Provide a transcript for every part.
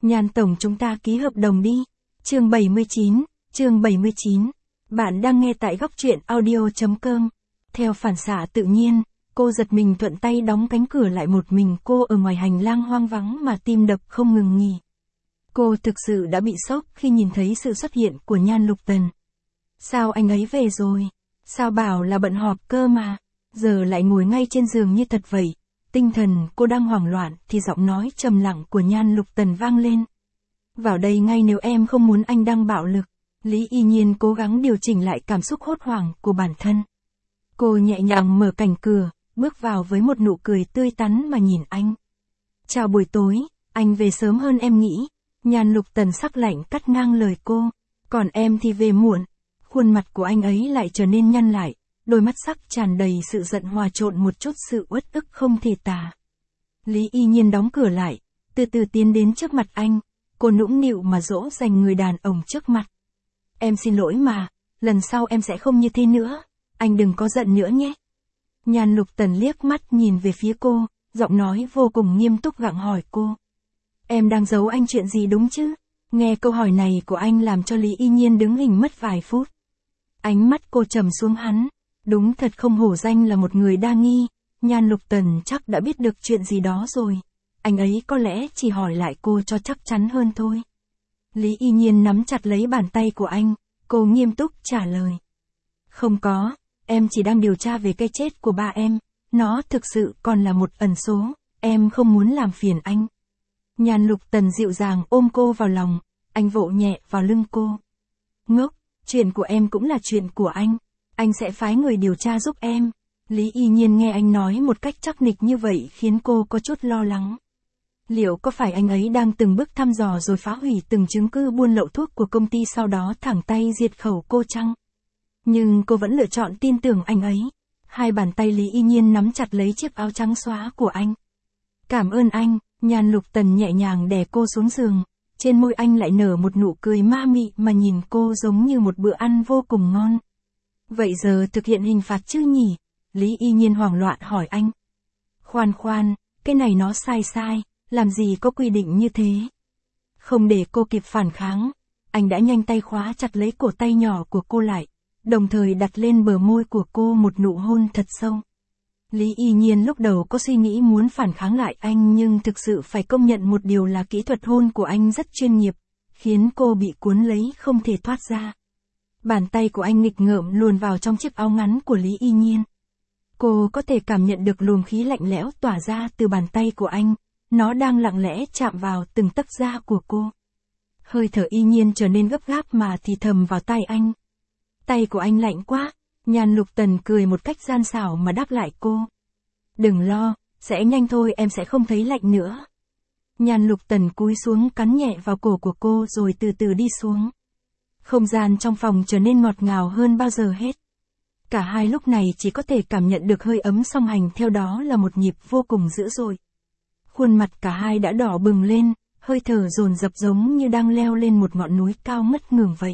Nhan tổng chúng ta ký hợp đồng đi. Chương 79. Bạn đang nghe tại góc truyện audio.com. Theo phản xạ tự nhiên, cô giật mình thuận tay đóng cánh cửa lại, một mình cô ở ngoài hành lang hoang vắng mà tim đập không ngừng nghỉ. Cô thực sự đã bị sốc khi nhìn thấy sự xuất hiện của Nhan Lục Tần. Sao anh ấy về rồi? Sao bảo là bận họp cơ mà? Giờ lại ngồi ngay trên giường như thật vậy. Tinh thần cô đang hoảng loạn thì giọng nói trầm lặng của Nhan Lục Tần vang lên. Vào đây ngay nếu em không muốn anh đang bạo lực. Lý Y Nhiên cố gắng điều chỉnh lại cảm xúc hốt hoảng của bản thân. Cô nhẹ nhàng mở cánh cửa, bước vào với một nụ cười tươi tắn mà nhìn anh. Chào buổi tối, anh về sớm hơn em nghĩ. Nhan Lục Tần sắc lạnh cắt ngang lời cô. Còn em thì về muộn. Khuôn mặt của anh ấy lại trở nên nhăn lại. Đôi mắt sắc tràn đầy sự giận hòa trộn một chút sự uất ức không thể tả. Lý Y Nhiên đóng cửa lại, từ từ tiến đến trước mặt anh. Cô nũng nịu mà dỗ dành người đàn ông trước mặt. Em xin lỗi mà, lần sau em sẽ không như thế nữa. Anh đừng có giận nữa nhé. Nhan Lục Tần liếc mắt nhìn về phía cô, giọng nói vô cùng nghiêm túc gặng hỏi cô. Em đang giấu anh chuyện gì đúng chứ? Nghe câu hỏi này của anh làm cho Lý Y Nhiên đứng hình mất vài phút. Ánh mắt cô trầm xuống hắn. Đúng thật không hổ danh là một người đa nghi. Nhan Lục Tần chắc đã biết được chuyện gì đó rồi. Anh ấy có lẽ chỉ hỏi lại cô cho chắc chắn hơn thôi. Lý Y Nhiên nắm chặt lấy bàn tay của anh. Cô nghiêm túc trả lời. Không có, em chỉ đang điều tra về cái chết của ba em. Nó thực sự còn là một ẩn số. Em không muốn làm phiền anh. Nhan Lục Tần dịu dàng ôm cô vào lòng. Anh vỗ nhẹ vào lưng cô. Ngốc, chuyện của em cũng là chuyện của anh. Anh sẽ phái người điều tra giúp em. Lý Y Nhiên nghe anh nói một cách chắc nịch như vậy khiến cô có chút lo lắng. Liệu có phải anh ấy đang từng bước thăm dò rồi phá hủy từng chứng cứ buôn lậu thuốc của công ty sau đó thẳng tay diệt khẩu cô chăng? Nhưng cô vẫn lựa chọn tin tưởng anh ấy. Hai bàn tay Lý Y Nhiên nắm chặt lấy chiếc áo trắng xóa của anh. Cảm ơn anh. Nhan Lục Tần nhẹ nhàng đè cô xuống giường. Trên môi anh lại nở một nụ cười ma mị mà nhìn cô giống như một bữa ăn vô cùng ngon. Vậy giờ thực hiện hình phạt chứ nhỉ? Lý Y Nhiên hoảng loạn hỏi anh. Khoan, cái này nó sai, làm gì có quy định như thế? Không để cô kịp phản kháng, anh đã nhanh tay khóa chặt lấy cổ tay nhỏ của cô lại, đồng thời đặt lên bờ môi của cô một nụ hôn thật sâu. Lý Y Nhiên lúc đầu có suy nghĩ muốn phản kháng lại anh, nhưng thực sự phải công nhận một điều là kỹ thuật hôn của anh rất chuyên nghiệp, khiến cô bị cuốn lấy không thể thoát ra. Bàn tay của anh nghịch ngợm luồn vào trong chiếc áo ngắn của Lý Y Nhiên. Cô có thể cảm nhận được luồng khí lạnh lẽo tỏa ra từ bàn tay của anh, nó đang lặng lẽ chạm vào từng tấc da của cô. Hơi thở Y Nhiên trở nên gấp gáp mà thì thầm vào tai anh. Tay của anh lạnh quá. Nhan Lục Tần cười một cách gian xảo mà đáp lại cô. Đừng lo, sẽ nhanh thôi, em sẽ không thấy lạnh nữa. Nhan Lục Tần cúi xuống cắn nhẹ vào cổ của cô rồi từ từ đi xuống. Không gian trong phòng trở nên ngọt ngào hơn bao giờ hết. Cả hai lúc này chỉ có thể cảm nhận được hơi ấm song hành, theo đó là một nhịp vô cùng dữ dội. Khuôn mặt cả hai đã đỏ bừng lên, hơi thở dồn dập giống như đang leo lên một ngọn núi cao ngất ngưởng vậy.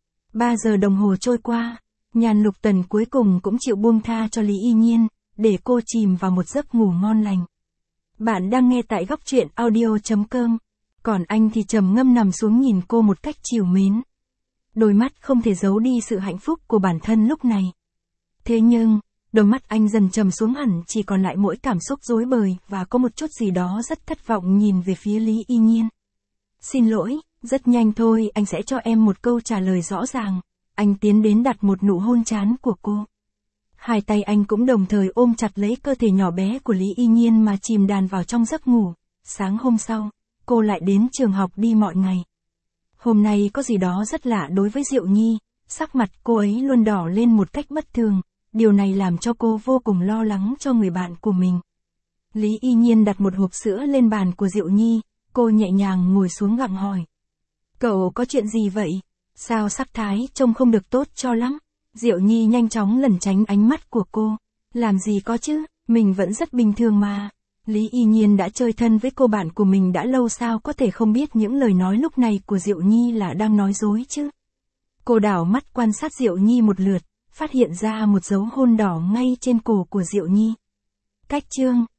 3 giờ đồng hồ trôi qua, Nhan Lục Tần cuối cùng cũng chịu buông tha cho Lý Y Nhiên, để cô chìm vào một giấc ngủ ngon lành. Bạn đang nghe tại góc truyện audio.com, còn anh thì trầm ngâm nằm xuống nhìn cô một cách trìu mến. Đôi mắt không thể giấu đi sự hạnh phúc của bản thân lúc này. Thế nhưng, đôi mắt anh dần trầm xuống hẳn, chỉ còn lại mỗi cảm xúc rối bời và có một chút gì đó rất thất vọng nhìn về phía Lý Y Nhiên. Xin lỗi, rất nhanh thôi anh sẽ cho em một câu trả lời rõ ràng. Anh tiến đến đặt một nụ hôn trán của cô. Hai tay anh cũng đồng thời ôm chặt lấy cơ thể nhỏ bé của Lý Y Nhiên mà chìm đàn vào trong giấc ngủ. Sáng hôm sau, cô lại đến trường học đi mọi ngày. Hôm nay có gì đó rất lạ đối với Diệu Nhi, sắc mặt cô ấy luôn đỏ lên một cách bất thường, điều này làm cho cô vô cùng lo lắng cho người bạn của mình. Lý Y Nhiên đặt một hộp sữa lên bàn của Diệu Nhi, cô nhẹ nhàng ngồi xuống gặng hỏi. Cậu có chuyện gì vậy? Sao sắc thái trông không được tốt cho lắm? Diệu Nhi nhanh chóng lẩn tránh ánh mắt của cô. Làm gì có chứ, mình vẫn rất bình thường mà. Lý Y Nhiên đã chơi thân với cô bạn của mình đã lâu, sao có thể không biết những lời nói lúc này của Diệu Nhi là đang nói dối chứ? Cô đảo mắt quan sát Diệu Nhi một lượt, phát hiện ra một dấu hôn đỏ ngay trên cổ của Diệu Nhi. Cách chương